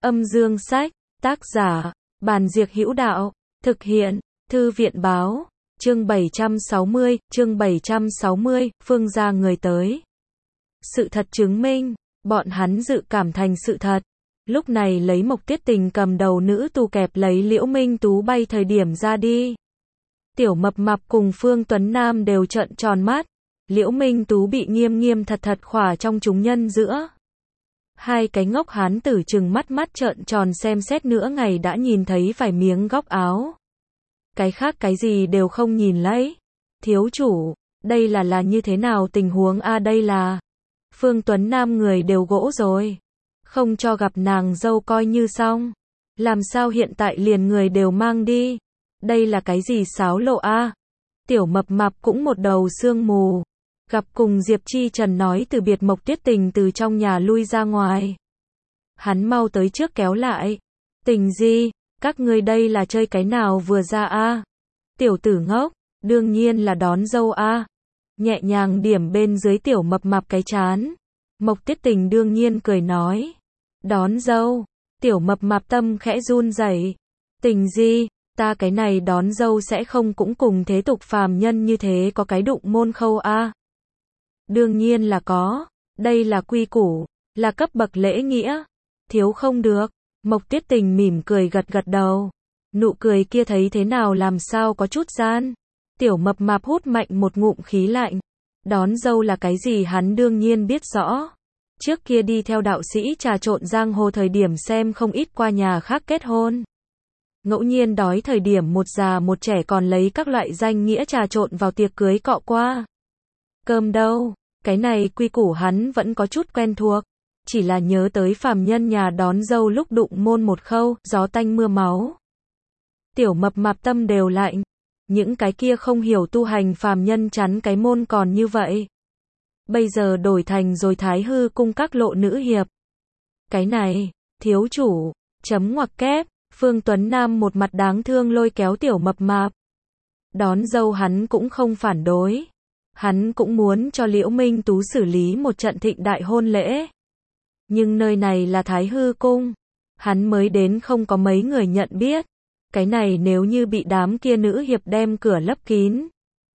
Âm dương sách, tác giả, Bàn Diệc Hữu Đạo, thực hiện, Thư viện báo, chương 760, Phương gia người tới. Sự thật chứng minh, bọn hắn dự cảm thành sự thật. Lúc này lấy Mộc Tiết Tình cầm đầu nữ tù kẹp lấy Liễu Minh Tú bay thời điểm ra đi. Tiểu Mập Mạp cùng Phương Tuấn Nam đều trợn tròn mắt. Liễu Minh Tú bị nghiêm nghiêm thật thật khỏa trong chúng nhân giữa. Hai cái ngốc hán tử trừng mắt mắt trợn tròn xem xét nửa ngày đã nhìn thấy vài miếng góc áo. Cái khác cái gì đều không nhìn lấy. Thiếu chủ, đây là như thế nào tình huống a đây là. Phương Tuấn Nam người đều gỗ rồi. Không cho gặp nàng dâu coi như xong. Làm sao hiện tại liền người đều mang đi. Đây là cái gì xáo lộ a. Tiểu Mập Mạp cũng một đầu sương mù. Gặp cùng Diệp Chi Trần nói từ biệt Mộc Tiết Tình từ trong nhà lui ra ngoài. Hắn mau tới trước kéo lại. Tình gì, các ngươi đây là chơi cái nào vừa ra a? Tiểu tử ngốc, đương nhiên là đón dâu a. Nhẹ nhàng điểm bên dưới Tiểu Mập Mạp cái chán. Mộc Tiết Tình đương nhiên cười nói. Đón dâu, Tiểu Mập Mạp tâm khẽ run rẩy. Tình gì, ta cái này đón dâu sẽ không cũng cùng thế tục phàm nhân như thế có cái đụng môn khâu a. Đương nhiên là có, đây là quy củ, là cấp bậc lễ nghĩa, thiếu không được. Mộc Tiết Tình mỉm cười gật gật đầu, nụ cười kia thấy thế nào làm sao có chút gian. Tiểu Mập Mạp hút mạnh một ngụm khí lạnh, đón dâu là cái gì hắn đương nhiên biết rõ. Trước kia đi theo đạo sĩ trà trộn giang hồ thời điểm xem không ít qua nhà khác kết hôn. Ngẫu nhiên đói thời điểm một già một trẻ còn lấy các loại danh nghĩa trà trộn vào tiệc cưới cọ qua. Cơm đâu, cái này quy củ hắn vẫn có chút quen thuộc, chỉ là nhớ tới phàm nhân nhà đón dâu lúc đụng môn một khâu, gió tanh mưa máu. Tiểu Mập Mạp tâm đều lạnh, những cái kia không hiểu tu hành phàm nhân chắn cái môn còn như vậy. Bây giờ đổi thành rồi Thái Hư cung các lộ nữ hiệp. Cái này, thiếu chủ, chấm ngoặc kép, Phương Tuấn Nam một mặt đáng thương lôi kéo Tiểu Mập Mạp. Đón dâu hắn cũng không phản đối. Hắn cũng muốn cho Liễu Minh Tú xử lý một trận thịnh đại hôn lễ. Nhưng nơi này là Thái Hư cung. Hắn mới đến không có mấy người nhận biết. Cái này nếu như bị đám kia nữ hiệp đem cửa lấp kín.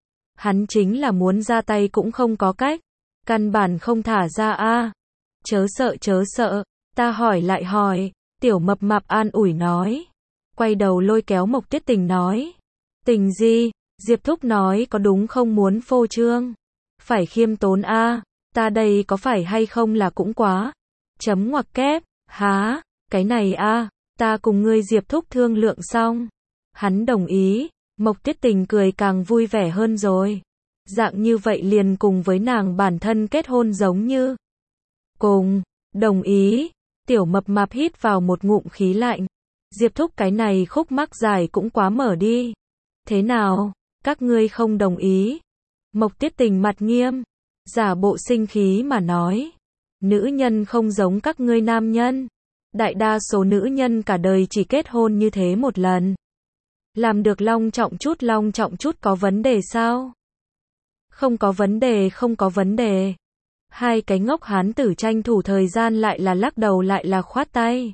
Hắn chính là muốn ra tay cũng không có cách. Căn bản không thả ra a. Chớ sợ, ta hỏi lại hỏi. Tiểu Mập Mạp an ủi nói. Quay đầu lôi kéo Mộc Tiết Tình nói. Tình gì? Diệp Thúc nói có đúng không muốn phô trương. Phải khiêm tốn a. Ta đây có phải hay không là cũng quá. Chấm ngoặc kép, há, cái này a, ta cùng ngươi Diệp Thúc thương lượng xong. Hắn đồng ý, Mộc Tiết Tình cười càng vui vẻ hơn rồi. Dạng như vậy liền cùng với nàng bản thân kết hôn giống như. Cùng, đồng ý, Tiểu Mập Mạp hít vào một ngụm khí lạnh. Diệp Thúc cái này khúc mắc dài cũng quá mở đi. Thế nào? Các ngươi không đồng ý. Mộc Tiết Tình mặt nghiêm, giả bộ sinh khí mà nói. Nữ nhân không giống các ngươi nam nhân. Đại đa số nữ nhân cả đời chỉ kết hôn như thế một lần. Làm được long trọng chút có vấn đề sao? Không có vấn đề. Hai cái ngốc hán tử tranh thủ thời gian lại là lắc đầu lại là khoát tay.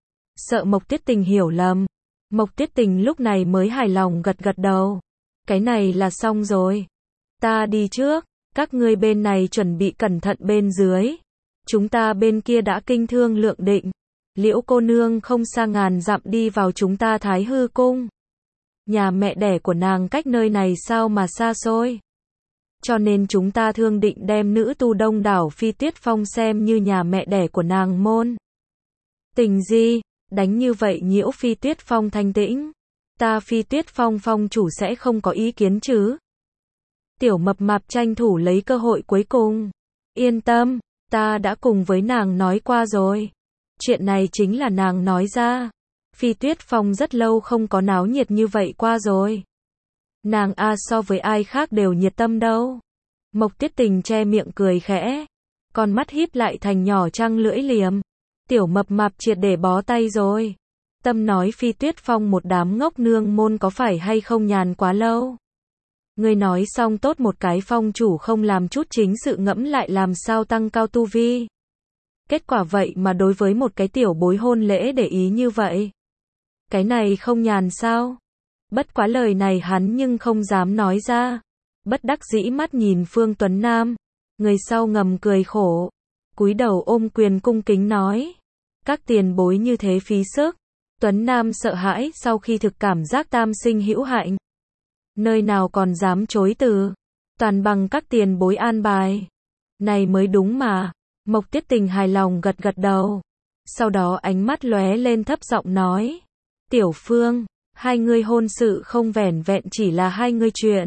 Sợ Mộc Tiết Tình hiểu lầm. Mộc Tiết Tình lúc này mới hài lòng gật gật đầu. Cái này là xong rồi. Ta đi trước, các ngươi bên này chuẩn bị cẩn thận bên dưới. Chúng ta bên kia đã kinh thương lượng định. Liễu cô nương không xa ngàn dặm đi vào chúng ta Thái Hư cung. Nhà mẹ đẻ của nàng cách nơi này sao mà xa xôi. Cho nên chúng ta thương định đem nữ tu đông đảo Phi Tuyết Phong xem như nhà mẹ đẻ của nàng môn. Tình gì, đánh như vậy nhiễu Phi Tuyết Phong thanh tĩnh. Ta Phi Tuyết Phong phong chủ sẽ không có ý kiến chứ. Tiểu Mập Mạp tranh thủ lấy cơ hội cuối cùng. Yên tâm, ta đã cùng với nàng nói qua rồi. Chuyện này chính là nàng nói ra. Phi Tuyết Phong rất lâu không có náo nhiệt như vậy qua rồi. Nàng so với ai khác đều nhiệt tâm đâu. Mộc Tiết Tình che miệng cười khẽ. Con mắt híp lại thành nhỏ trăng lưỡi liềm. Tiểu Mập Mạp triệt để bó tay rồi. Tâm nói Phi Tuyết Phong một đám ngốc nương môn có phải hay không nhàn quá lâu. Ngươi nói xong tốt một cái phong chủ không làm chút chính sự ngẫm lại làm sao tăng cao tu vi. Kết quả vậy mà đối với một cái tiểu bối hôn lễ để ý như vậy. Cái này không nhàn sao? Bất quá lời này hắn nhưng không dám nói ra. Bất đắc dĩ mắt nhìn Phương Tuấn Nam. Người sau ngầm cười khổ. Cúi đầu ôm quyền cung kính nói. Các tiền bối như thế phí sức. Tuấn Nam sợ hãi sau khi thực cảm giác tam sinh hữu hạnh. Nơi nào còn dám chối từ. Toàn bằng các tiền bối an bài. Này mới đúng mà. Mộc Tiết Tình hài lòng gật gật đầu. Sau đó ánh mắt lóe lên thấp giọng nói. Tiểu Phương, hai ngươi hôn sự không vẻn vẹn chỉ là hai ngươi chuyện.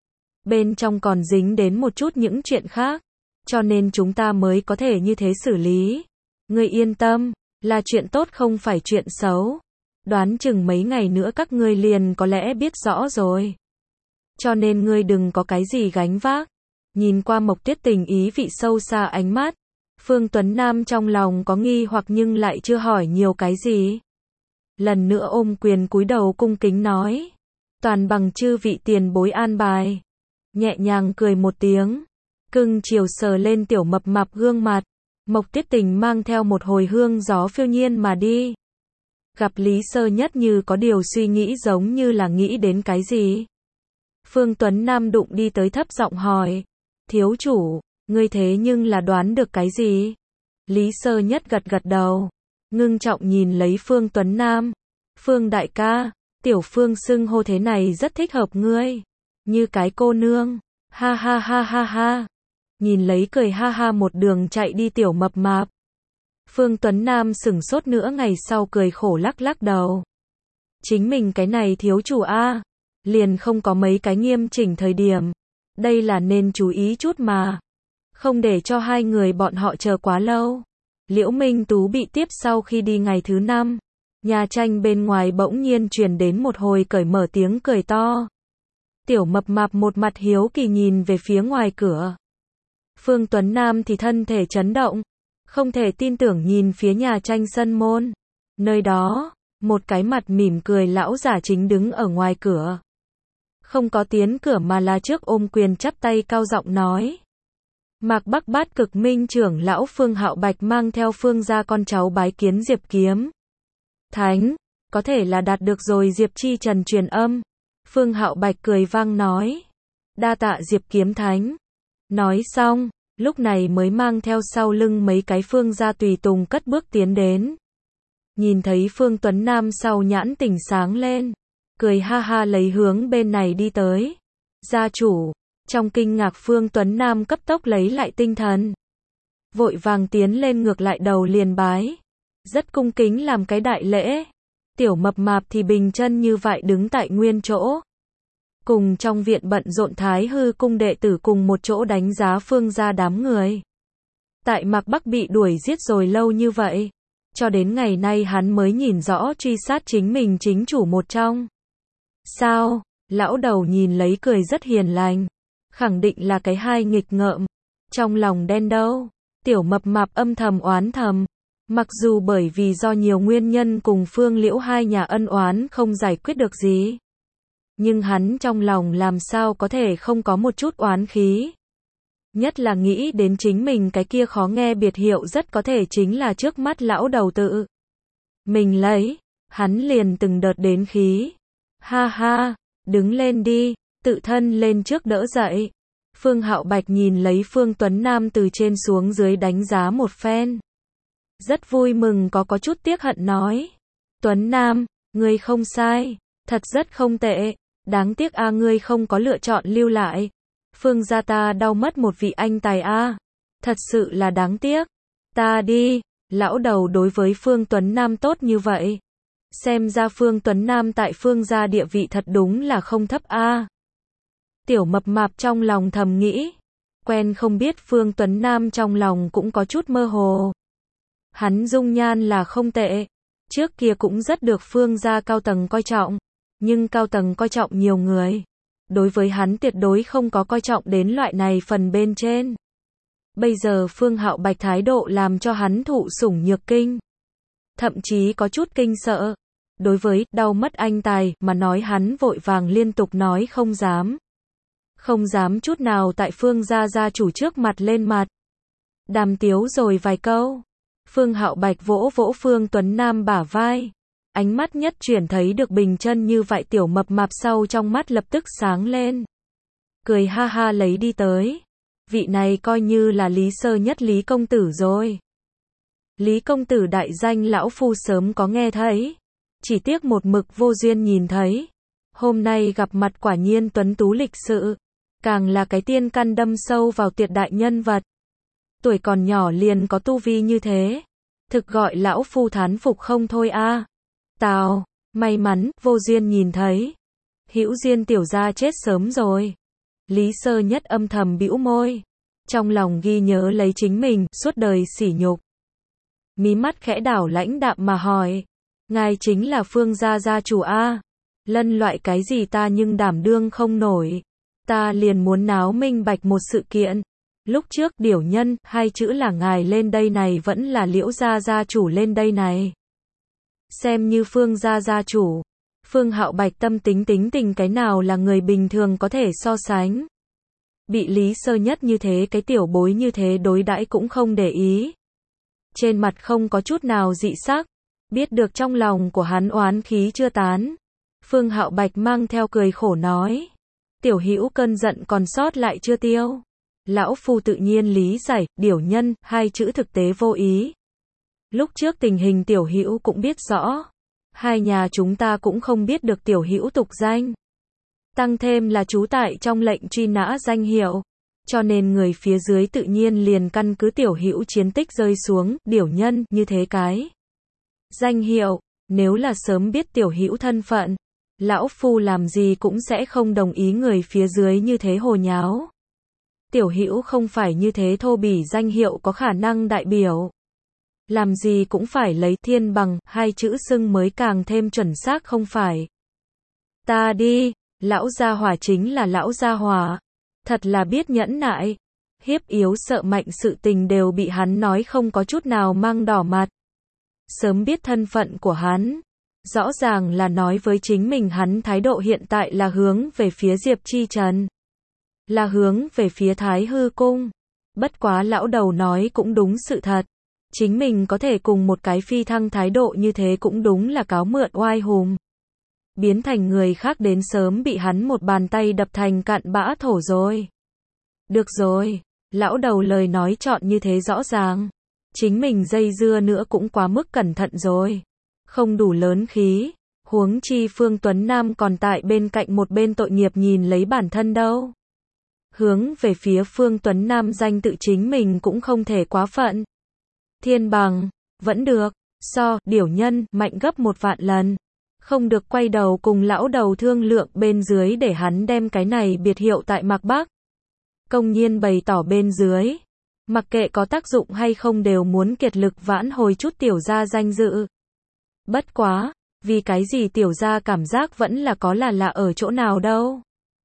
Bên trong còn dính đến một chút những chuyện khác. Cho nên chúng ta mới có thể như thế xử lý. Ngươi yên tâm, là chuyện tốt không phải chuyện xấu. Đoán chừng mấy ngày nữa các ngươi liền có lẽ biết rõ rồi. Cho nên ngươi đừng có cái gì gánh vác. Nhìn qua Mộc Tiết Tình ý vị sâu xa ánh mắt. Phương Tuấn Nam trong lòng có nghi hoặc nhưng lại chưa hỏi nhiều cái gì. Lần nữa ôm quyền cúi đầu cung kính nói. Toàn bằng chư vị tiền bối an bài. Nhẹ nhàng cười một tiếng. Cưng chiều sờ lên tiểu mập mạp gương mặt. Mộc Tiết Tình mang theo một hồi hương gió phiêu nhiên mà đi. Gặp Lý Sơ Nhất như có điều suy nghĩ giống như là nghĩ đến cái gì. Phương Tuấn Nam đụng đi tới thấp giọng hỏi. Thiếu chủ, ngươi thế nhưng là đoán được cái gì? Lý Sơ Nhất gật gật đầu. Ngưng trọng nhìn lấy Phương Tuấn Nam. Phương đại ca, tiểu Phương xưng hô thế này rất thích hợp ngươi. Như cái cô nương. Ha ha ha ha ha. Nhìn lấy cười ha ha một đường chạy đi tiểu mập mạp. Phương Tuấn Nam sửng sốt nữa ngày sau cười khổ lắc lắc đầu. Chính mình cái này thiếu chủ a, liền không có mấy cái nghiêm chỉnh thời điểm. Đây là nên chú ý chút mà. Không để cho hai người bọn họ chờ quá lâu. Liễu Minh Tú bị tiếp sau khi đi ngày thứ 5. Nhà tranh bên ngoài bỗng nhiên truyền đến một hồi cởi mở tiếng cười to. Tiểu mập mạp một mặt hiếu kỳ nhìn về phía ngoài cửa. Phương Tuấn Nam thì thân thể chấn động. Không thể tin tưởng nhìn phía nhà tranh sân môn. Nơi đó, một cái mặt mỉm cười lão giả chính đứng ở ngoài cửa. Không có tiến cửa mà là trước ôm quyền chắp tay cao giọng nói. Mạc Bắc Bát Cực Minh trưởng lão Phương Hạo Bạch mang theo Phương gia con cháu bái kiến Diệp Kiếm Thánh, có thể là đạt được rồi Diệp Chi Trần truyền âm. Phương Hạo Bạch cười vang nói. Đa tạ Diệp Kiếm Thánh. Nói xong, lúc này mới mang theo sau lưng mấy cái Phương gia tùy tùng cất bước tiến đến. Nhìn thấy Phương Tuấn Nam sau nhãn tỉnh sáng lên. Cười ha ha lấy hướng bên này đi tới. Gia chủ, trong kinh ngạc Phương Tuấn Nam cấp tốc lấy lại tinh thần. Vội vàng tiến lên ngược lại đầu liền bái. Rất cung kính làm cái đại lễ. Tiểu mập mạp thì bình chân như vậy đứng tại nguyên chỗ. Cùng trong viện bận rộn Thái Hư cung đệ tử cùng một chỗ đánh giá Phương gia đám người. Tại Mạc Bắc bị đuổi giết rồi lâu như vậy. Cho đến ngày nay hắn mới nhìn rõ truy sát chính mình chính chủ một trong. Sao? Lão đầu nhìn lấy cười rất hiền lành. Khẳng định là cái hai nghịch ngợm. Trong lòng đen đâu. Tiểu mập mạp âm thầm oán thầm. Mặc dù bởi vì do nhiều nguyên nhân cùng Phương Liễu hai nhà ân oán không giải quyết được gì. Nhưng hắn trong lòng làm sao có thể không có một chút oán khí. Nhất là nghĩ đến chính mình cái kia khó nghe biệt hiệu rất có thể chính là trước mắt lão đầu tự. Mình lấy. Hắn liền từng đợt đến khí. Ha ha, đứng lên đi, tự thân lên trước đỡ dậy. Phương Hạo Bạch nhìn lấy Phương Tuấn Nam từ trên xuống dưới đánh giá một phen. Rất vui mừng có chút tiếc hận nói. Tuấn Nam, ngươi không sai, thật rất không tệ, đáng tiếc ngươi không có lựa chọn lưu lại. Phương gia ta đau mất một vị anh tài thật sự là đáng tiếc. Ta đi, lão đầu đối với Phương Tuấn Nam tốt như vậy. Xem ra Phương Tuấn Nam tại Phương gia địa vị thật đúng là không thấp Tiểu mập mạp trong lòng thầm nghĩ. Quen không biết Phương Tuấn Nam trong lòng cũng có chút mơ hồ. Hắn dung nhan là không tệ. Trước kia cũng rất được Phương gia cao tầng coi trọng. Nhưng cao tầng coi trọng nhiều người. Đối với hắn tuyệt đối không có coi trọng đến loại này phần bên trên. Bây giờ Phương Hạo Bạch thái độ làm cho hắn thụ sủng nhược kinh. Thậm chí có chút kinh sợ. Đối với đau mất anh tài mà nói hắn vội vàng liên tục nói không dám. Không dám chút nào tại Phương gia gia chủ trước mặt lên mặt. Đàm tiếu rồi vài câu. Phương Hạo Bạch vỗ vỗ Phương Tuấn Nam bả vai. Ánh mắt nhất chuyển thấy được bình chân như vậy tiểu mập mạp sau trong mắt lập tức sáng lên. Cười ha ha lấy đi tới. Vị này coi như là Lý Sơ Nhất Lý công tử rồi. Lý công tử đại danh lão phu sớm có nghe thấy. Chỉ tiếc một mực vô duyên nhìn thấy. Hôm nay gặp mặt quả nhiên tuấn tú lịch sự. Càng là cái tiên căn đâm sâu vào tuyệt đại nhân vật. Tuổi còn nhỏ liền có tu vi như thế. Thực gọi lão phu thán phục không thôi a. Tào, may mắn, vô duyên nhìn thấy. Hữu duyên tiểu gia chết sớm rồi. Lý Sơ Nhất âm thầm bĩu môi. Trong lòng ghi nhớ lấy chính mình, suốt đời sỉ nhục. Mí mắt khẽ đảo lãnh đạm mà hỏi. Ngài chính là Phương gia gia chủ a. Lân loại cái gì ta nhưng đảm đương không nổi. Ta liền muốn náo minh bạch một sự kiện. Lúc trước điểu nhân, hai chữ là ngài lên đây này vẫn là Liễu gia gia chủ lên đây này. Xem như Phương gia gia chủ. Phương Hạo Bạch tâm tính tình cái nào là người bình thường có thể so sánh. Bị Lý Sơ Nhất như thế cái tiểu bối như thế đối đãi cũng không để ý. Trên mặt không có chút nào dị sắc. Biết được trong lòng của hắn oán khí chưa tán. Phương Hạo Bạch mang theo cười khổ nói. Tiểu hữu cơn giận còn sót lại chưa tiêu. Lão phu tự nhiên lý giải, điểu nhân, hai chữ thực tế vô ý. Lúc trước tình hình tiểu hữu cũng biết rõ. Hai nhà chúng ta cũng không biết được tiểu hữu tục danh. Tăng thêm là trú tại trong lệnh truy nã danh hiệu. Cho nên người phía dưới tự nhiên liền căn cứ tiểu hữu chiến tích rơi xuống, điểu nhân, như thế cái. Danh hiệu, nếu là sớm biết tiểu hữu thân phận. Lão phu làm gì cũng sẽ không đồng ý người phía dưới như thế hồ nháo. Tiểu hữu không phải như thế thô bỉ danh hiệu có khả năng đại biểu. Làm gì cũng phải lấy thiên bằng, hai chữ xưng mới càng thêm chuẩn xác không phải. Ta đi, lão gia hỏa chính là lão gia hỏa. Thật là biết nhẫn nại. Hiếp yếu sợ mạnh sự tình đều bị hắn nói không có chút nào mang đỏ mặt. Sớm biết thân phận của hắn. Rõ ràng là nói với chính mình hắn thái độ hiện tại là hướng về phía Diệp Chi Trần. Là hướng về phía Thái Hư Cung. Bất quá lão đầu nói cũng đúng sự thật. Chính mình có thể cùng một cái phi thăng thái độ như thế cũng đúng là cáo mượn oai hùng. Biến thành người khác đến sớm bị hắn một bàn tay đập thành cặn bã thổ rồi. Được rồi, lão đầu lời nói chọn như thế rõ ràng. Chính mình dây dưa nữa cũng quá mức cẩn thận rồi. Không đủ lớn khí. Huống chi Phương Tuấn Nam còn tại bên cạnh một bên tội nghiệp nhìn lấy bản thân đâu. Hướng về phía Phương Tuấn Nam danh tự chính mình cũng không thể quá phận. Thiên bằng, vẫn được, so, điểu nhân, mạnh gấp 1 vạn lần. Không được quay đầu cùng lão đầu thương lượng bên dưới để hắn đem cái này biệt hiệu tại Mạc Bắc. Công nhiên bày tỏ bên dưới. Mặc kệ có tác dụng hay không đều muốn kiệt lực vãn hồi chút tiểu gia danh dự. Bất quá, vì cái gì tiểu gia cảm giác vẫn là có là lạ ở chỗ nào đâu.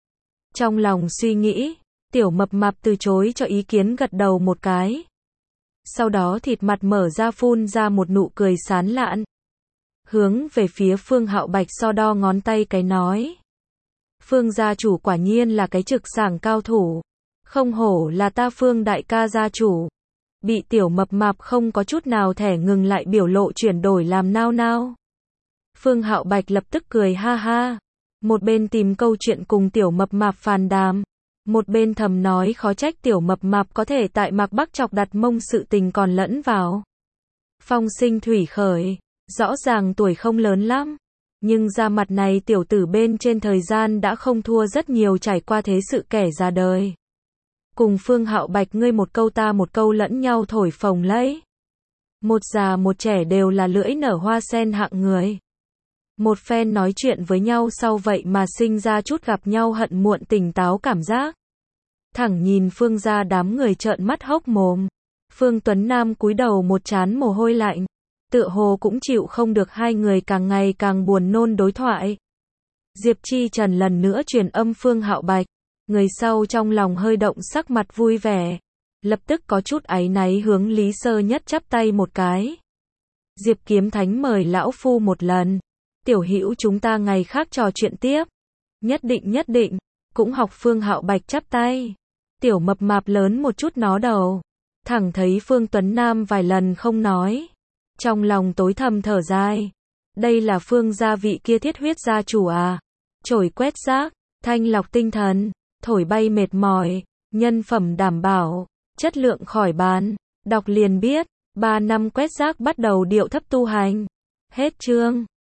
Trong lòng suy nghĩ, tiểu mập mạp từ chối cho ý kiến gật đầu một cái. Sau đó thịt mặt mở ra phun ra một nụ cười sán lạn. Hướng về phía Phương Hạo Bạch so đo ngón tay cái nói. Phương gia chủ quả nhiên là cái trực sảng cao thủ. Không hổ là ta Phương đại ca gia chủ. Bị tiểu mập mạp không có chút nào thẻ ngừng lại biểu lộ chuyển đổi làm nao nao. Phương Hạo Bạch lập tức cười ha ha. Một bên tìm câu chuyện cùng tiểu mập mạp phàn đàm. Một bên thầm nói khó trách tiểu mập mạp có thể tại Mạc Bắc chọc đặt mông sự tình còn lẫn vào. Phong sinh thủy khởi. Rõ ràng tuổi không lớn lắm. Nhưng da mặt này tiểu tử bên trên thời gian đã không thua rất nhiều trải qua thế sự kẻ già đời. Cùng Phương Hạo Bạch ngươi một câu ta một câu lẫn nhau thổi phồng lấy. Một già một trẻ đều là lưỡi nở hoa sen hạng người. Một phen nói chuyện với nhau sau vậy mà sinh ra chút gặp nhau hận muộn tỉnh táo cảm giác. Thẳng nhìn Phương gia đám người trợn mắt hốc mồm. Phương Tuấn Nam cúi đầu một trán mồ hôi lạnh. Tựa hồ cũng chịu không được hai người càng ngày càng buồn nôn đối thoại. Diệp Chi Trần lần nữa truyền âm Phương Hạo Bạch. Người sau trong lòng hơi động sắc mặt vui vẻ. Lập tức có chút áy náy hướng Lý Sơ Nhất chắp tay một cái. Diệp Kiếm Thánh mời lão phu một lần. Tiểu hữu chúng ta ngày khác trò chuyện tiếp. Nhất định. Cũng học Phương Hạo Bạch chắp tay. Tiểu mập mạp lớn một chút nó đầu. Thẳng thấy Phương Tuấn Nam vài lần không nói. Trong lòng tối thầm thở dài. Đây là Phương gia vị kia thiết huyết gia chủ à. Chổi quét rác, thanh lọc tinh thần, thổi bay mệt mỏi, nhân phẩm đảm bảo, chất lượng khỏi bàn. Đọc liền biết, 3 năm quét rác bắt đầu điệu thấp tu hành. Hết chương.